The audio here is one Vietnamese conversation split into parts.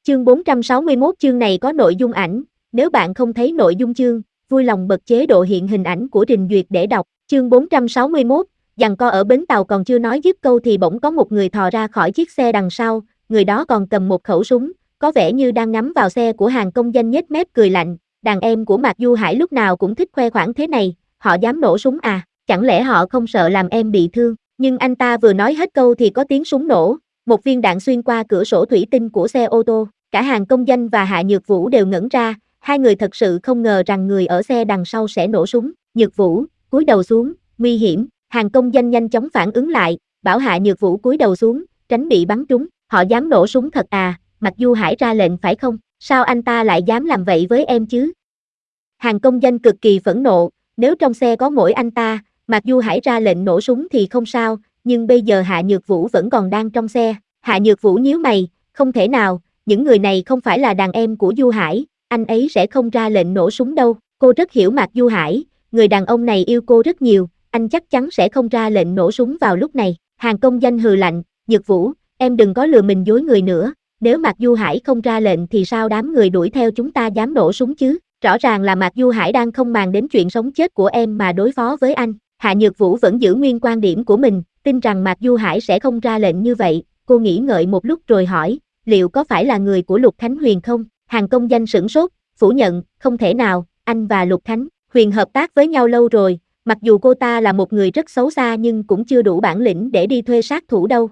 Chương 461 chương này có nội dung ảnh, nếu bạn không thấy nội dung chương, vui lòng bật chế độ hiện hình ảnh của trình duyệt để đọc. Chương 461, giằng co ở bến tàu còn chưa nói dứt câu thì bỗng có một người thò ra khỏi chiếc xe đằng sau, người đó còn cầm một khẩu súng, có vẻ như đang ngắm vào xe của hàng công danh nhếch mép cười lạnh, đàn em của Mạc Du Hải lúc nào cũng thích khoe khoang thế này, họ dám nổ súng à, chẳng lẽ họ không sợ làm em bị thương, nhưng anh ta vừa nói hết câu thì có tiếng súng nổ, một viên đạn xuyên qua cửa sổ thủy tinh của xe ô tô, cả hàng công danh và Hạ Nhược Vũ đều ngẩn ra, hai người thật sự không ngờ rằng người ở xe đằng sau sẽ nổ súng, Nhược Vũ, cúi đầu xuống, nguy hiểm, hàng công danh nhanh chóng phản ứng lại, bảo Hạ Nhược Vũ cúi đầu xuống, tránh bị bắn trúng, họ dám nổ súng thật à, Mạc Du Hải ra lệnh phải không, sao anh ta lại dám làm vậy với em chứ? Hàng công danh cực kỳ phẫn nộ, nếu trong xe có mỗi anh ta, Mạc Du Hải ra lệnh nổ súng thì không sao, nhưng bây giờ Hạ Nhược Vũ vẫn còn đang trong xe, Hạ Nhược Vũ nhíu mày, không thể nào, những người này không phải là đàn em của Du Hải, anh ấy sẽ không ra lệnh nổ súng đâu, cô rất hiểu Mạc Du Hải, người đàn ông này yêu cô rất nhiều, anh chắc chắn sẽ không ra lệnh nổ súng vào lúc này, hàng công danh hừ lạnh, Nhược Vũ, em đừng có lừa mình dối người nữa, nếu Mạc Du Hải không ra lệnh thì sao đám người đuổi theo chúng ta dám nổ súng chứ, rõ ràng là Mạc Du Hải đang không màng đến chuyện sống chết của em mà đối phó với anh, Hạ Nhược Vũ vẫn giữ nguyên quan điểm của mình, tin rằng Mạc Du Hải sẽ không ra lệnh như vậy, cô nghĩ ngợi một lúc rồi hỏi, liệu có phải là người của Lục Khánh Huyền không? Hàng công danh sửng sốt, phủ nhận, không thể nào, anh và Lục Khánh Huyền hợp tác với nhau lâu rồi, mặc dù cô ta là một người rất xấu xa nhưng cũng chưa đủ bản lĩnh để đi thuê sát thủ đâu.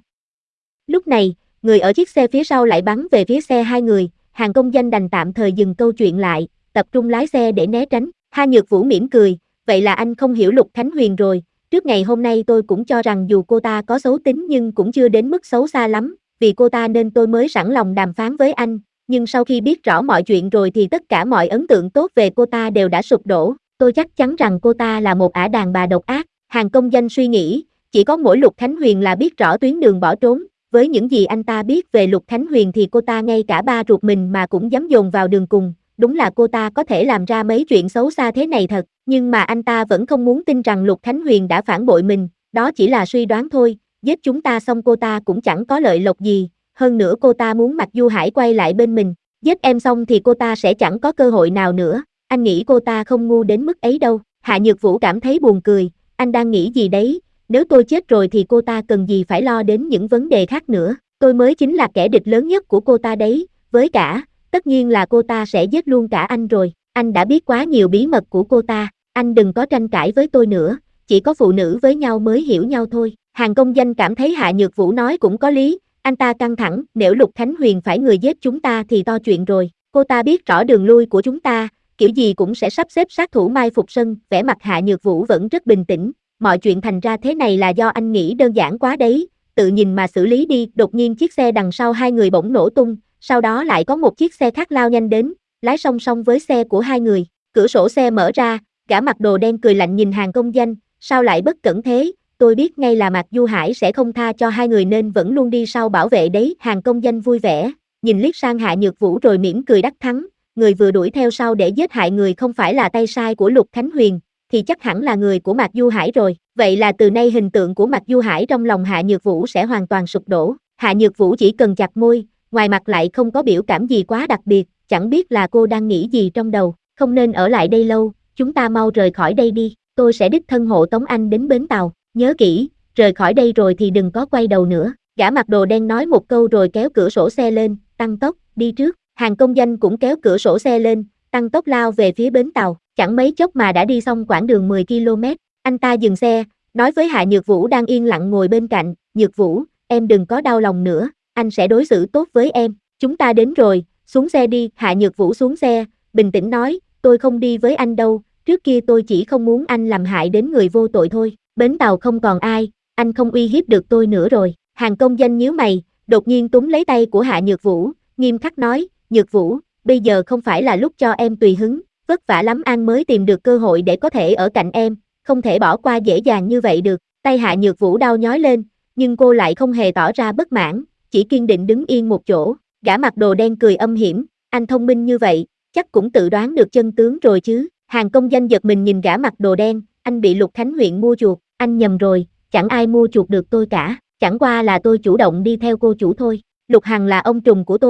Lúc này, người ở chiếc xe phía sau lại bắn về phía xe hai người, hàng công danh đành tạm thời dừng câu chuyện lại, tập trung lái xe để né tránh. Hạ Nhược Vũ mỉm cười, vậy là anh không hiểu Lục Khánh Huyền rồi, trước ngày hôm nay tôi cũng cho rằng dù cô ta có xấu tính nhưng cũng chưa đến mức xấu xa lắm, vì cô ta nên tôi mới sẵn lòng đàm phán với anh, nhưng sau khi biết rõ mọi chuyện rồi thì tất cả mọi ấn tượng tốt về cô ta đều đã sụp đổ, tôi chắc chắn rằng cô ta là một ả đàn bà độc ác, hàng công danh suy nghĩ, chỉ có mỗi Lục Khánh Huyền là biết rõ tuyến đường bỏ trốn, với những gì anh ta biết về Lục Khánh Huyền thì cô ta ngay cả ba ruột mình mà cũng dám dồn vào đường cùng, đúng là cô ta có thể làm ra mấy chuyện xấu xa thế này thật, nhưng mà anh ta vẫn không muốn tin rằng Lục Khánh Huyền đã phản bội mình, đó chỉ là suy đoán thôi, giết chúng ta xong cô ta cũng chẳng có lợi lộc gì, hơn nữa cô ta muốn Mạc Du Hải quay lại bên mình, giết em xong thì cô ta sẽ chẳng có cơ hội nào nữa, anh nghĩ cô ta không ngu đến mức ấy đâu, Hạ Nhược Vũ cảm thấy buồn cười, anh đang nghĩ gì đấy, nếu tôi chết rồi thì cô ta cần gì phải lo đến những vấn đề khác nữa, tôi mới chính là kẻ địch lớn nhất của cô ta đấy, với cả, tất nhiên là cô ta sẽ giết luôn cả anh rồi, anh đã biết quá nhiều bí mật của cô ta, anh đừng có tranh cãi với tôi nữa, chỉ có phụ nữ với nhau mới hiểu nhau thôi, hàng công danh cảm thấy Hạ Nhược Vũ nói cũng có lý, anh ta căng thẳng, nếu Lục Khánh Huyền phải người giết chúng ta thì to chuyện rồi, cô ta biết rõ đường lui của chúng ta, kiểu gì cũng sẽ sắp xếp sát thủ mai phục sân, vẻ mặt Hạ Nhược Vũ vẫn rất bình tĩnh, mọi chuyện thành ra thế này là do anh nghĩ đơn giản quá đấy, tự nhìn mà xử lý đi, đột nhiên chiếc xe đằng sau hai người bỗng nổ tung, sau đó lại có một chiếc xe khác lao nhanh đến, lái song song với xe của hai người, cửa sổ xe mở ra, gã mặc đồ đen cười lạnh nhìn hàng công danh, sao lại bất cẩn thế, tôi biết ngay là Mạc Du Hải sẽ không tha cho hai người nên vẫn luôn đi sau bảo vệ đấy, hàng công danh vui vẻ, nhìn liếc sang Hạ Nhược Vũ rồi mỉm cười đắc thắng, người vừa đuổi theo sau để giết hại người không phải là tay sai của Lục Khánh Huyền, thì chắc hẳn là người của Mạc Du Hải rồi, vậy là từ nay hình tượng của Mạc Du Hải trong lòng Hạ Nhược Vũ sẽ hoàn toàn sụp đổ, Hạ Nhược Vũ chỉ cần chặt môi, ngoài mặt lại không có biểu cảm gì quá đặc biệt, chẳng biết là cô đang nghĩ gì trong đầu, không nên ở lại đây lâu, chúng ta mau rời khỏi đây đi, tôi sẽ đích thân hộ tống anh đến bến tàu, nhớ kỹ, rời khỏi đây rồi thì đừng có quay đầu nữa, gã mặc đồ đen nói một câu rồi kéo cửa sổ xe lên, tăng tốc, đi trước, hàng công danh cũng kéo cửa sổ xe lên, tăng tốc lao về phía bến tàu, chẳng mấy chốc mà đã đi xong quãng đường 10 km, anh ta dừng xe, nói với Hạ Nhược Vũ đang yên lặng ngồi bên cạnh, Nhược Vũ, em đừng có đau lòng nữa, anh sẽ đối xử tốt với em, chúng ta đến rồi, xuống xe đi, Hạ Nhược Vũ xuống xe, bình tĩnh nói, tôi không đi với anh đâu, trước kia tôi chỉ không muốn anh làm hại đến người vô tội thôi, bến tàu không còn ai, anh không uy hiếp được tôi nữa rồi, hàng công danh nhíu mày, đột nhiên túm lấy tay của Hạ Nhược Vũ, nghiêm khắc nói, Nhược Vũ, bây giờ không phải là lúc cho em tùy hứng, vất vả lắm anh mới tìm được cơ hội để có thể ở cạnh em, không thể bỏ qua dễ dàng như vậy được, tay Hạ Nhược Vũ đau nhói lên, nhưng cô lại không hề tỏ ra bất mãn, chỉ kiên định đứng yên một chỗ, gã mặc đồ đen cười âm hiểm, anh thông minh như vậy, chắc cũng tự đoán được chân tướng rồi chứ, hàng công danh giật mình nhìn gã mặc đồ đen, anh bị Lục Khánh Huyền mua chuộc, anh nhầm rồi, chẳng ai mua chuộc được tôi cả, chẳng qua là tôi chủ động đi theo cô chủ thôi, Lục Hằng là ông trùm của tôi,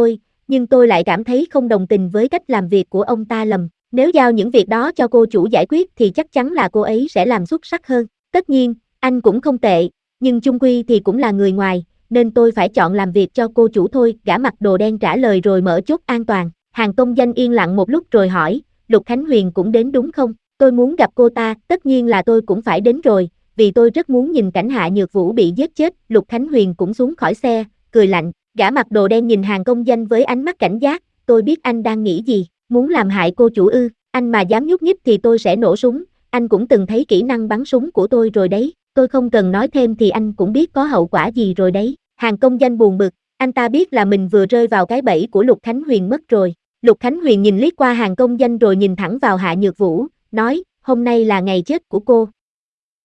nhưng tôi lại cảm thấy không đồng tình với cách làm việc của ông ta lầm. Nếu giao những việc đó cho cô chủ giải quyết thì chắc chắn là cô ấy sẽ làm xuất sắc hơn. Tất nhiên, anh cũng không tệ, nhưng chung quy thì cũng là người ngoài, nên tôi phải chọn làm việc cho cô chủ thôi, gã mặc đồ đen trả lời rồi mở chốt an toàn. Hàng công danh yên lặng một lúc rồi hỏi, Lục Khánh Huyền cũng đến đúng không? Tôi muốn gặp cô ta, tất nhiên là tôi cũng phải đến rồi, vì tôi rất muốn nhìn cảnh Hạ Nhược Vũ bị giết chết. Lục Khánh Huyền cũng xuống khỏi xe, cười lạnh, gã mặc đồ đen nhìn Hàng công danh với ánh mắt cảnh giác, tôi biết anh đang nghĩ gì, muốn làm hại cô chủ ư, anh mà dám nhúc nhích thì tôi sẽ nổ súng, anh cũng từng thấy kỹ năng bắn súng của tôi rồi đấy, tôi không cần nói thêm thì anh cũng biết có hậu quả gì rồi đấy. Hàng công danh buồn bực, anh ta biết là mình vừa rơi vào cái bẫy của Lục Khánh Huyền mất rồi. Lục Khánh Huyền nhìn liếc qua Hàng công danh rồi nhìn thẳng vào Hạ Nhược Vũ, nói, hôm nay là ngày chết của cô,